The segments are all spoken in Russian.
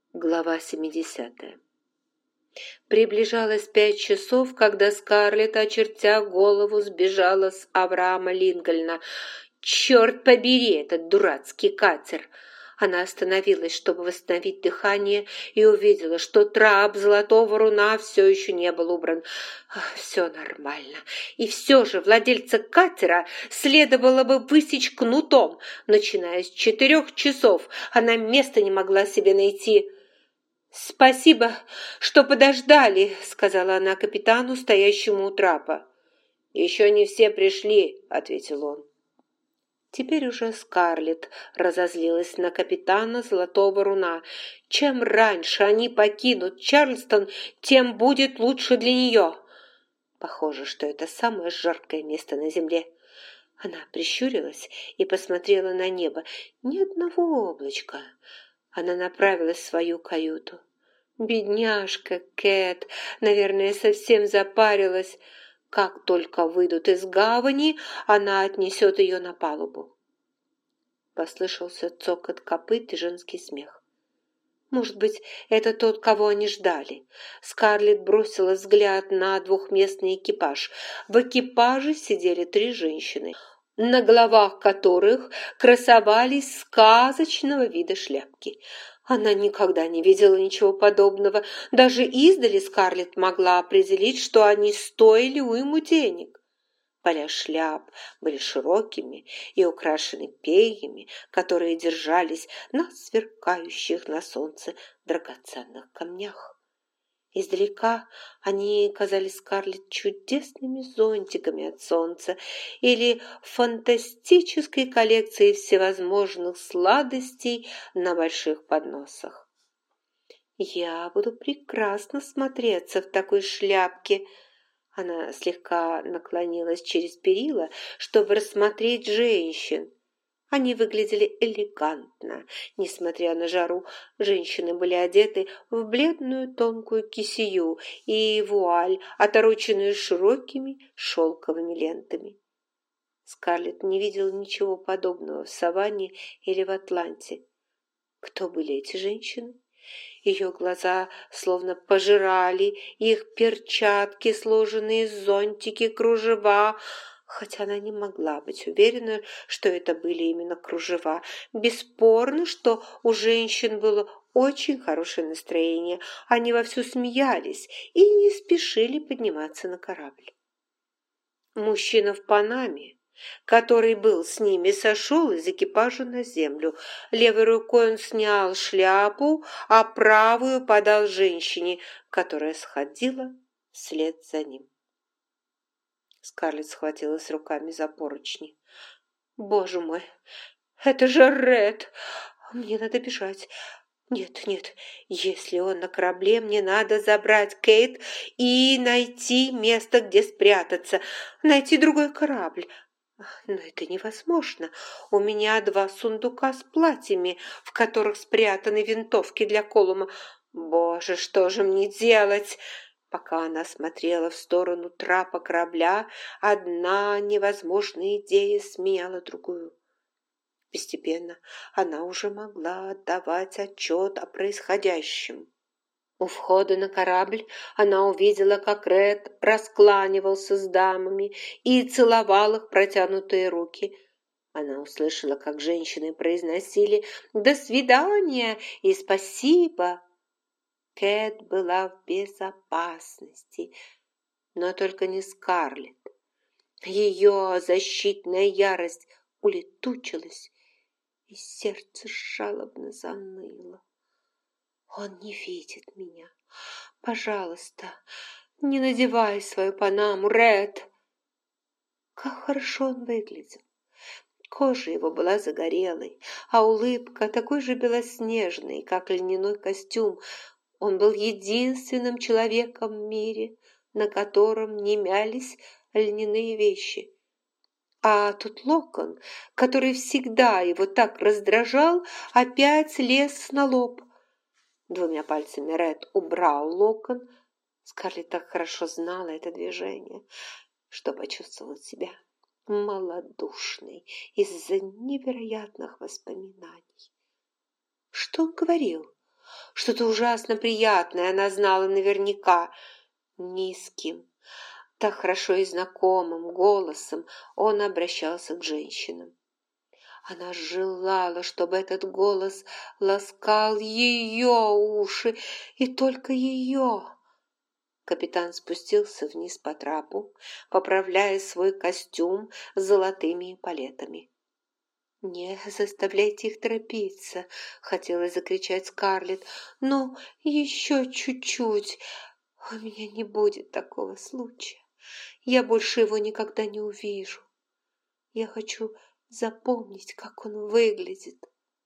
Глава 70. Приближалось 5 часов, когда Скарлетт, очертя голову, сбежала с Авраама Линкольна. «Черт побери, этот дурацкий катер!» Она остановилась, чтобы восстановить дыхание, и увидела, что трап Золотого Руна все еще не был убран. Все нормально. И все же владельца катера следовало бы высечь кнутом. Начиная с 4 часов она места не могла себе найти. «Спасибо, что подождали», — сказала она капитану, стоящему у трапа. «Еще не все пришли», — ответил он. Теперь уже Скарлетт разозлилась на капитана Золотого Руна. Чем раньше они покинут Чарльстон, тем будет лучше для нее. Похоже, что это самое жаркое место на земле. Она прищурилась и посмотрела на небо. Ни одного облачка. Она направилась в свою каюту. Бедняжка Кэт, наверное, совсем запарилась. Как только выйдут из гавани, она отнесет ее на палубу. Послышался цокот копыт и женский смех. Может быть, это тот, кого они ждали. Скарлетт бросила взгляд на двухместный экипаж. В экипаже сидели 3 женщины, на головах которых красовались сказочного вида шляпки. Она никогда не видела ничего подобного. Даже издали Скарлетт могла определить, что они стоили уйму денег. Поля шляп были широкими и украшены перьями, которые держались на сверкающих на солнце драгоценных камнях. Издалека они казались Скарлетт чудесными зонтиками от солнца или фантастической коллекцией всевозможных сладостей на больших подносах. «Я буду прекрасно смотреться в такой шляпке». Она слегка наклонилась через перила, чтобы рассмотреть женщин. Они выглядели элегантно. Несмотря на жару, женщины были одеты в бледную тонкую кисею и вуаль, отороченную широкими шелковыми лентами. Скарлетт не видела ничего подобного в Саванне или в Атланте. Кто были эти женщины? Ее глаза словно пожирали их перчатки, сложенные зонтики, кружева, хотя она не могла быть уверена, что это были именно кружева. Бесспорно, что у женщин было очень хорошее настроение. Они вовсю смеялись и не спешили подниматься на корабль. Мужчина в панаме, который был с ними, сошел из экипажа на землю. Левой рукой он снял шляпу, а правую подал женщине, которая сходила вслед за ним. Скарлетт схватилась руками за поручни. «Боже мой, это же Ред! Мне надо бежать. Нет, если он на корабле, мне надо забрать Кейт и найти место, где спрятаться, найти другой корабль. Но это невозможно. У меня 2 сундука с платьями, в которых спрятаны винтовки для Колума. Боже, что же мне делать?» Пока она смотрела в сторону трапа корабля, одна невозможная идея сменяла другую. Постепенно она уже могла отдавать отчет о происходящем. У входа на корабль она увидела, как Ред раскланивался с дамами и целовал их протянутые руки. Она услышала, как женщины произносили «До свидания» и «Спасибо». Кэт была в безопасности, но только не Скарлетт. Ее защитная ярость улетучилась, и сердце жалобно заныло. «Он не видит меня. Пожалуйста, не надевай свою панаму, Ред!» Как хорошо он выглядел. Кожа его была загорелой, а улыбка такой же белоснежной, как льняной костюм. Он был единственным человеком в мире, на котором не мялись льняные вещи. А тот локон, который всегда его так раздражал, опять лез на лоб. 2 пальцами Ред убрал локон. Скарлетт так хорошо знала это движение, что почувствовала себя малодушной из-за невероятных воспоминаний. Что он говорил? Что-то ужасно приятное она знала наверняка. Низким, так хорошо и знакомым голосом он обращался к женщинам. Она желала, чтобы этот голос ласкал ее уши, и только ее. Капитан спустился вниз по трапу, поправляя свой костюм с золотыми эполетами. «Не заставляйте их торопиться!» — хотела закричать Скарлетт. «Ну, еще чуть-чуть! У меня не будет такого случая. Я больше его никогда не увижу. Я хочу запомнить, как он выглядит.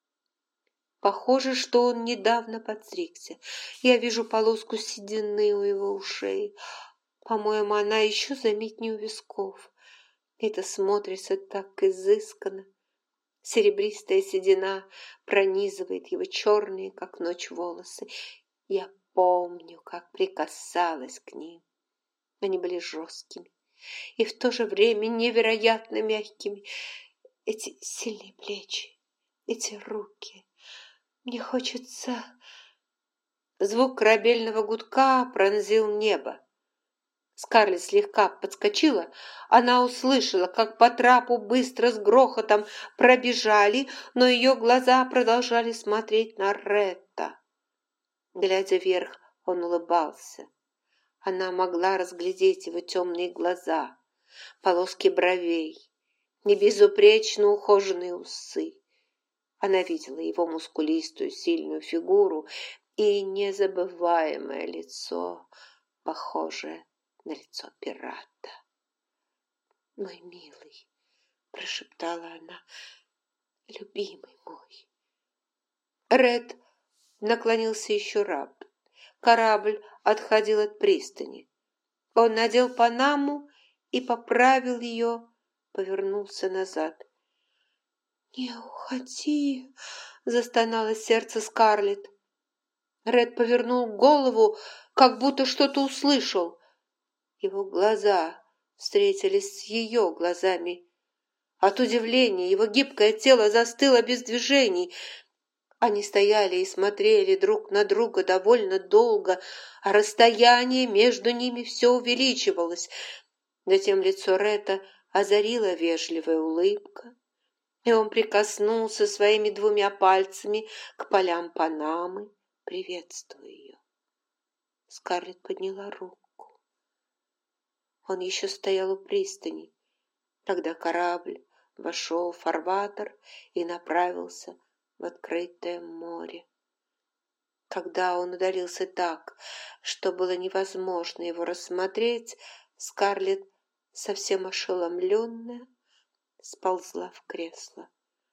Похоже, что он недавно подстригся. Я вижу полоску седины у его ушей. По-моему, она еще заметнее у висков. Это смотрится так изысканно. Серебристая седина пронизывает его черные, как ночь, волосы. Я помню, как прикасалась к ним. Они были жесткими и в то же время невероятно мягкими. Эти сильные плечи, эти руки. Мне хочется... Звук корабельного гудка пронзил небо. Скарлетт слегка подскочила. Она услышала, как по трапу быстро с грохотом пробежали, но ее глаза продолжали смотреть на Ретта. Глядя вверх, он улыбался. Она могла разглядеть его темные глаза, полоски бровей, небезупречно ухоженные усы. Она видела его мускулистую, сильную фигуру и незабываемое лицо, похожее на лицо пирата. «Мой милый», — прошептала она, — «любимый мой». Ред наклонился еще раз. Корабль отходил от пристани. Он надел панаму и поправил ее, повернулся назад. «Не уходи!» — застонало сердце Скарлетт. Ред повернул голову, как будто что-то услышал. Его глаза встретились с ее глазами. От удивления его гибкое тело застыло без движений. Они стояли и смотрели друг на друга довольно долго, а расстояние между ними все увеличивалось. Затем лицо Ретта озарила вежливая улыбка, и он прикоснулся своими 2 пальцами к полям панамы, приветствуя ее. Скарлетт подняла руку. Он еще стоял у пристани, когда корабль вошел в фарватер и направился в открытое море. Когда он удалился так, что было невозможно его рассмотреть, Скарлетт, совсем ошеломленная, сползла в кресло.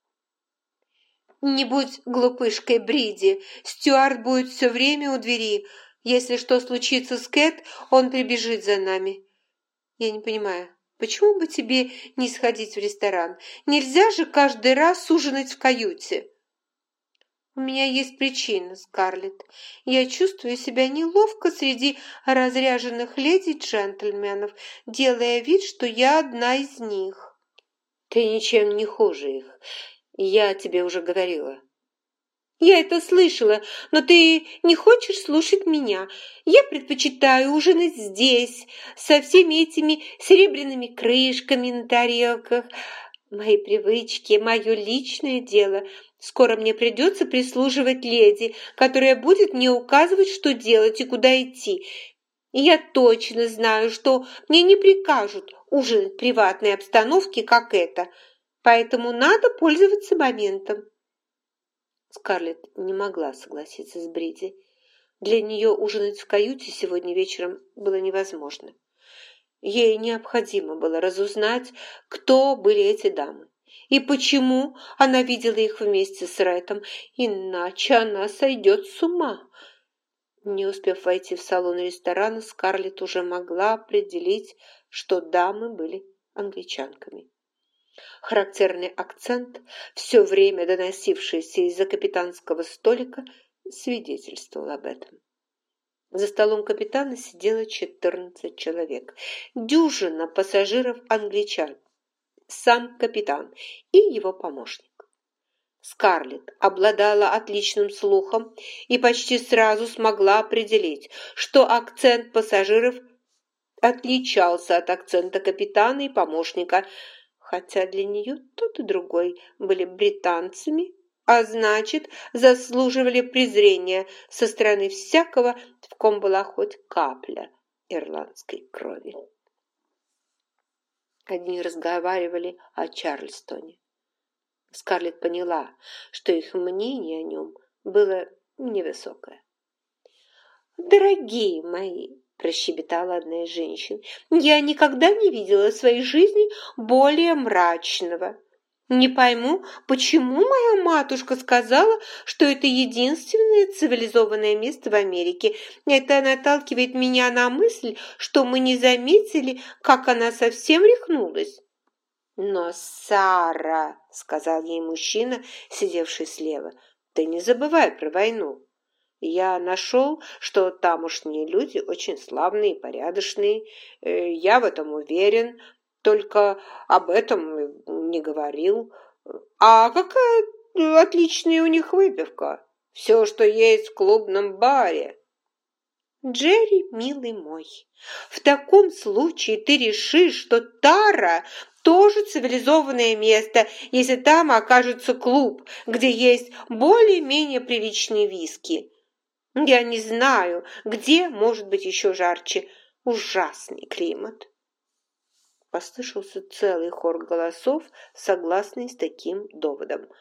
«Не будь глупышкой, Бриди, Стюарт будет все время у двери. Если что случится с Кэт, он прибежит за нами. Я не понимаю, почему бы тебе не сходить в ресторан? Нельзя же каждый раз ужинать в каюте». «У меня есть причина, Скарлетт. Я чувствую себя неловко среди разряженных леди и джентльменов, делая вид, что я одна из них». «Ты ничем не хуже их. Я тебе уже говорила». «Я это слышала, но ты не хочешь слушать меня. Я предпочитаю ужинать здесь, со всеми этими серебряными крышками на тарелках. Мои привычки, мое личное дело. Скоро мне придется прислуживать леди, которая будет мне указывать, что делать и куда идти. И я точно знаю, что мне не прикажут ужинать в приватной обстановке, как это. Поэтому надо пользоваться моментом». Скарлетт не могла согласиться с Бриди. Для нее ужинать в каюте сегодня вечером было невозможно. Ей необходимо было разузнать, кто были эти дамы и почему она видела их вместе с Рэтом, иначе она сойдет с ума. Не успев войти в салон ресторана, Скарлетт уже могла определить, что дамы были англичанками. Характерный акцент, все время доносившийся из-за капитанского столика, свидетельствовал об этом. За столом капитана сидело 14 человек, дюжина пассажиров-англичан, сам капитан и его помощник. Скарлетт обладала отличным слухом и почти сразу смогла определить, что акцент пассажиров отличался от акцента капитана и помощника, хотя для нее тот и другой были британцами, а значит, заслуживали презрения со стороны всякого, в ком была хоть капля ирландской крови. Одни разговаривали о Чарльстоне. Скарлетт поняла, что их мнение о нем было невысокое. «Дорогие мои!» – прощебетала одна из женщин. «Я никогда не видела в своей жизни более мрачного. Не пойму, почему моя матушка сказала, что это единственное цивилизованное место в Америке. Это наталкивает меня на мысль, что мы не заметили, как она совсем рехнулась». «Но, Сара, — сказал ей мужчина, сидевший слева, — ты не забывай про войну. Я нашел, что тамошние люди очень славные и порядочные. Я в этом уверен, только об этом не говорил. А какая отличная у них выпивка! Все, что есть в клубном баре». «Джерри, милый мой, в таком случае ты решишь, что Тара тоже цивилизованное место, если там окажется клуб, где есть более-менее приличные виски. Я не знаю, где может быть еще жарче. Ужасный климат». Послышался целый хор голосов, согласный с таким доводом.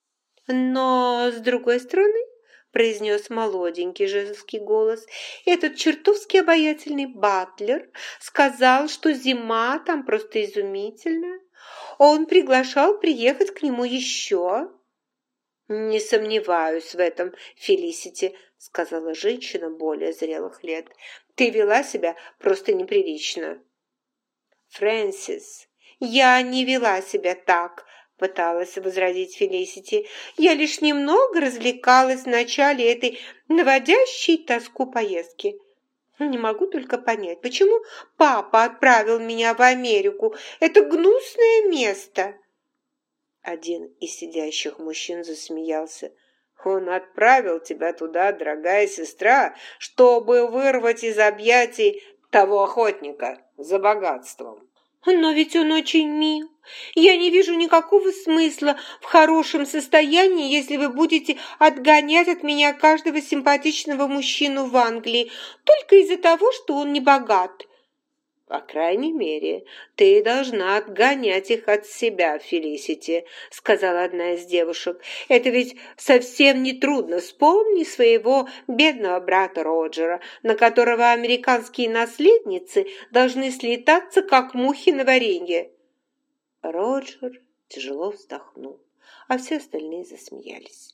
«Но, с другой стороны, — произнес молоденький женский голос, — этот чертовски обаятельный батлер сказал, что зима там просто изумительная. Он приглашал приехать к нему еще». «Не сомневаюсь в этом, Фелисити», — сказала женщина более зрелых лет. «Ты вела себя просто неприлично». «Фрэнсис, я не вела себя так», — пыталась возразить Фелисити. «Я лишь немного развлекалась в начале этой наводящей тоску поездки. Не могу только понять, почему папа отправил меня в Америку. Это гнусное место». Один из сидящих мужчин засмеялся. «Он отправил тебя туда, дорогая сестра, чтобы вырвать из объятий того охотника за богатством». «Но ведь он очень мил. Я не вижу никакого смысла в хорошем состоянии, если вы будете отгонять от меня каждого симпатичного мужчину в Англии только из-за того, что он не богат». «По крайней мере, ты должна отгонять их от себя, Фелисити», — сказала одна из девушек. «Это ведь совсем не трудно. Вспомни своего бедного брата Роджера, на которого американские наследницы должны слетаться, как мухи на варенье». Роджер тяжело вздохнул, а все остальные засмеялись.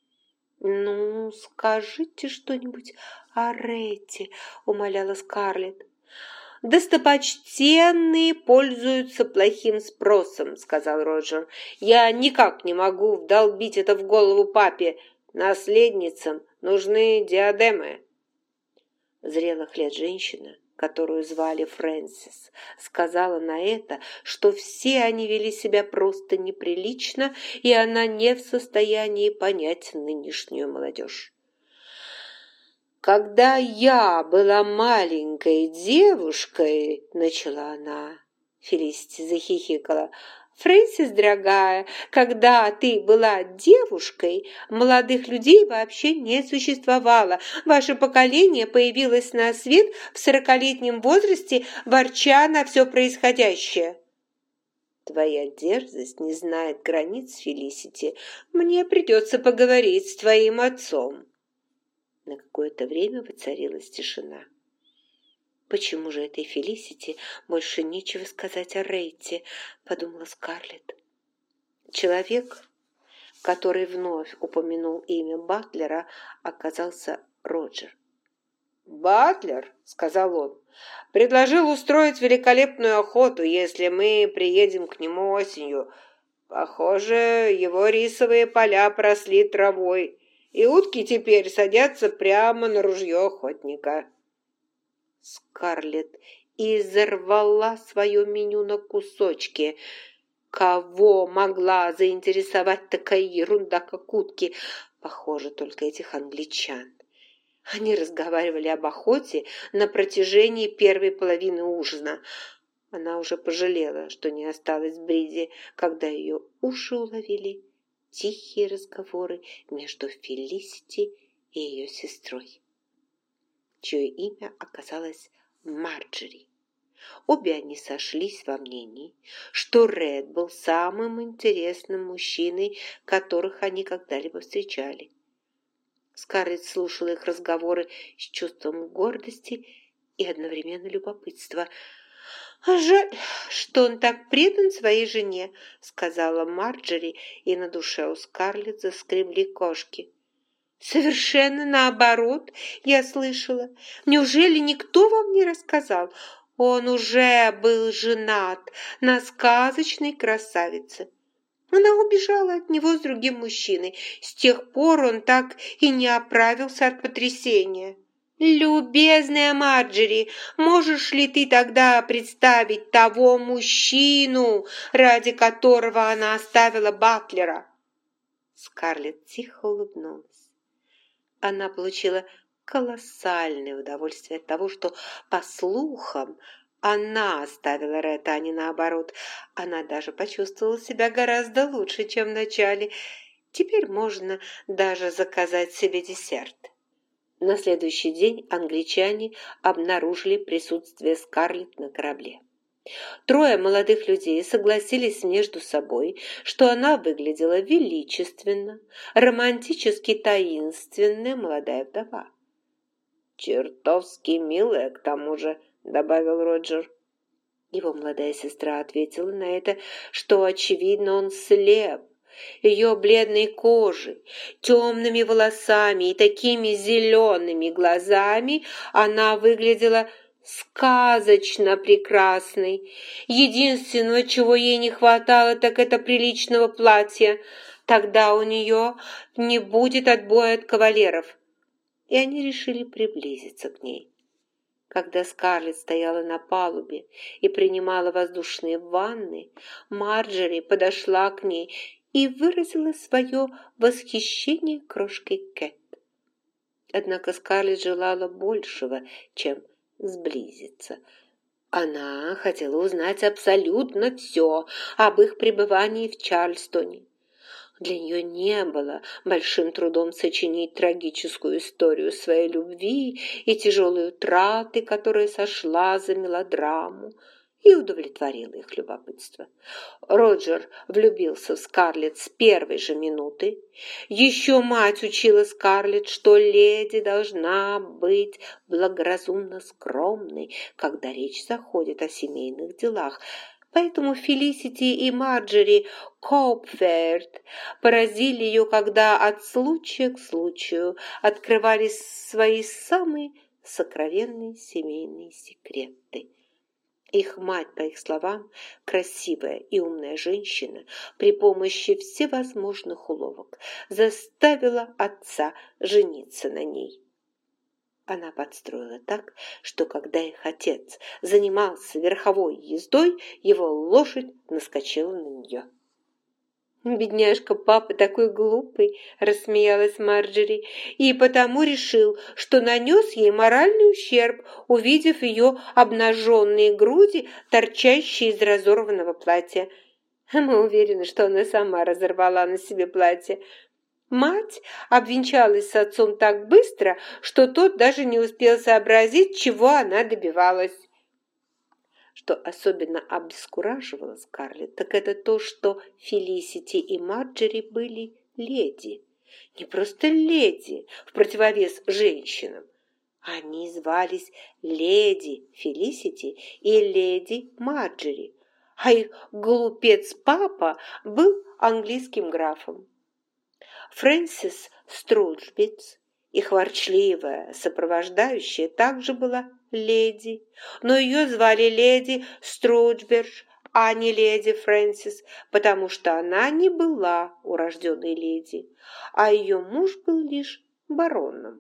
«Ну, скажите что-нибудь о Ретте», — умоляла Скарлетт. «Достопочтенные пользуются плохим спросом», — сказал Роджер. «Я никак не могу вдолбить это в голову папе. Наследницам нужны диадемы». Зрелых лет женщина, которую звали Фрэнсис, сказала на это, что все они вели себя просто неприлично, и она не в состоянии понять нынешнюю молодежь. «Когда я была маленькой девушкой, — начала она, — Фелисити захихикала. «Фрэнсис, дорогая, когда ты была девушкой, молодых людей вообще не существовало. Ваше поколение появилось на свет в 40-летнем возрасте, ворча на все происходящее». «Твоя дерзость не знает границ, Фелисити. Мне придется поговорить с твоим отцом». На какое-то время воцарилась тишина. «Почему же этой Фелисити больше нечего сказать о Рейте?» – подумала Скарлетт. Человек, который вновь упомянул имя Батлера, оказался Роджер. «Батлер, — сказал он, — предложил устроить великолепную охоту, если мы приедем к нему осенью. Похоже, его рисовые поля поросли травой, и утки теперь садятся прямо на ружье охотника». Скарлетт изорвала свое меню на кусочки. Кого могла заинтересовать такая ерунда, как утки? Похоже, только этих англичан. Они разговаривали об охоте на протяжении первой половины ужина. Она уже пожалела, что не осталась в Бриде, когда ее уши уловили тихие разговоры между Фелисити и ее сестрой, чье имя оказалось Марджери. Обе они сошлись во мнении, что Ред был самым интересным мужчиной, которых они когда-либо встречали. Скарлетт слушала их разговоры с чувством гордости и одновременно любопытства. «Жаль, что он так предан своей жене», — сказала Марджери, и на душе у Скарлетт заскребли кошки. «Совершенно наоборот, я слышала. Неужели никто вам не рассказал? Он уже был женат на сказочной красавице. Она убежала от него с другим мужчиной. С тех пор он так и не оправился от потрясения». «Любезная Марджери, можешь ли ты тогда представить того мужчину, ради которого она оставила Батлера?» Скарлетт тихо улыбнулась. Она получила колоссальное удовольствие от того, что, по слухам, она оставила Ретта, а не наоборот. Она даже почувствовала себя гораздо лучше, чем в начале. Теперь можно даже заказать себе десерт. На следующий день англичане обнаружили присутствие Скарлетт на корабле. Трое молодых людей согласились между собой, что она выглядела величественно, романтически таинственная молодая вдова. «Чертовски милая, к тому же», — добавил Роджер. Его молодая сестра ответила на это, что, очевидно, он слеп. Ее бледной кожей, темными волосами и такими зелеными глазами она выглядела сказочно прекрасной. Единственное, чего ей не хватало, так это приличного платья. Тогда у нее не будет отбоя от кавалеров. И они решили приблизиться к ней. Когда Скарлетт стояла на палубе и принимала воздушные ванны, Марджери подошла к ней и выразила свое восхищение крошкой Кэт. Однако Скарлетт желала большего, чем сблизиться. Она хотела узнать абсолютно все об их пребывании в Чарльстоне. Для нее не было большим трудом сочинить трагическую историю своей любви и тяжелой утраты, которая сошла за мелодраму, и удовлетворила их любопытство. Роджер влюбился в Скарлетт с первой же минуты. Еще мать учила Скарлетт, что леди должна быть благоразумно скромной, когда речь заходит о семейных делах. Поэтому Фелисити и Марджери Копферд поразили ее, когда от случая к случаю открывались свои самые сокровенные семейные секреты. Их мать, по их словам, красивая и умная женщина, при помощи всевозможных уловок заставила отца жениться на ней. Она подстроила так, что когда их отец занимался верховой ездой, его лошадь наскочила на нее. «Бедняжка папа такой глупый», — рассмеялась Марджери, «и потому решил, что нанес ей моральный ущерб, увидев ее обнаженные груди, торчащие из разорванного платья. Мы уверены, что она сама разорвала на себе платье. Мать обвенчалась с отцом так быстро, что тот даже не успел сообразить, чего она добивалась». Что особенно обескураживало Скарлетт, так это то, что Фелисити и Марджери были леди. Не просто леди в противовес женщинам. Они звались леди Фелисити и леди Марджери, а их глупец-папа был английским графом. Фрэнсис Струджбиц, их ворчливая сопровождающая, также была леди, но ее звали леди Струджберж, а не леди Фрэнсис, потому что она не была урожденной леди, а ее муж был лишь бароном.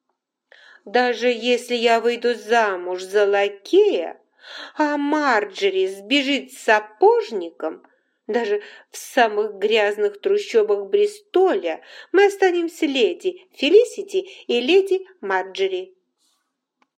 «Даже если я выйду замуж за лакея, а Марджери сбежит с сапожником, Даже в самых грязных трущобах Бристоля мы останемся леди Фелисити и леди Марджери.